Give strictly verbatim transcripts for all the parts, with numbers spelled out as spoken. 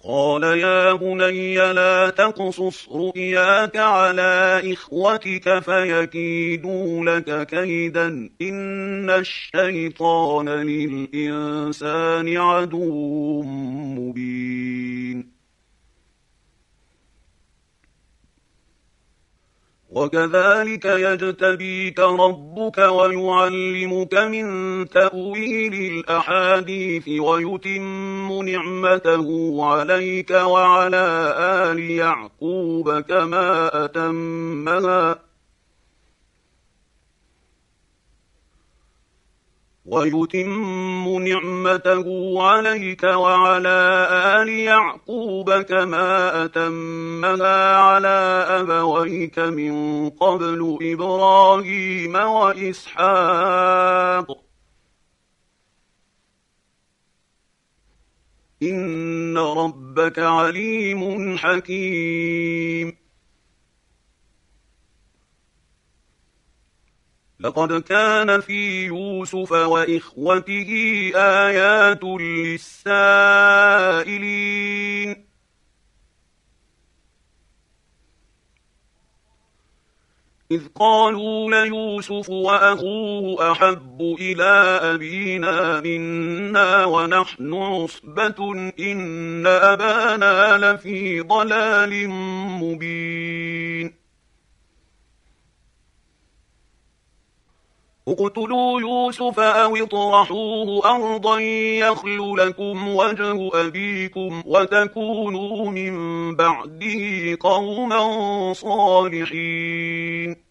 قال يا بني لا تقصص رؤياك على إخوتك فيكيدوا لك كيدا إن الشيطان للإنسان عدو مبين وكذلك يجتبيك ربك ويعلمك من تأويل الأحاديث ويتم نعمته عليك وعلى آل يعقوب كما أتمها ويتم نعمته عليك وعلى آل يعقوب كما أتمها على أبويك من قبل إبراهيم وإسحاق إن ربك عليم حكيم لقد كان في يوسف وإخوته آيات للسائلين إذ قالوا ليوسف وأخوه أحب إلى أبينا منا ونحن عصبة إن أبانا لفي ضلال مبين اقتلوا يوسف أو اطرحوه أرضا يخل لكم وجه أبيكم وتكونوا من بعده قوما صالحين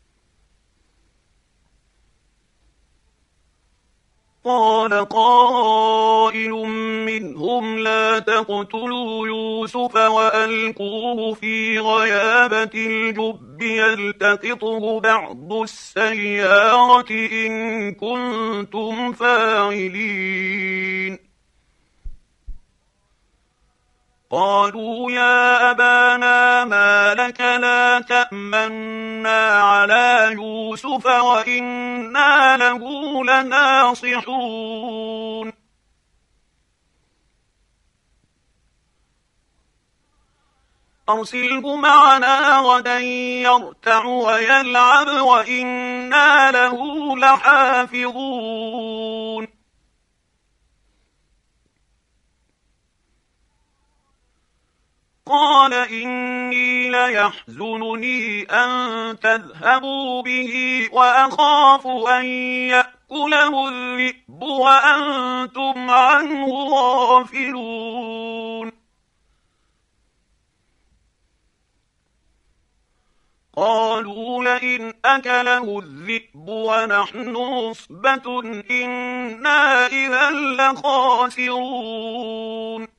قال قائل منهم لا تقتلوا يوسف وألقوه في غيابة الجب يلتقطه بعض السيارة إن كنتم فاعلين قالوا يا أبانا ما لك لا تأمنا على يوسف وإنا له لناصحون أرسله معنا غدا يرتع ويلعب وإنا له لحافظون قال إني ليحزنني أن تذهبوا به وأخاف أن يأكله الذئب وأنتم عنه غافلون قالوا لئن أكله الذئب ونحن عصبة إنا إذا لخاسرون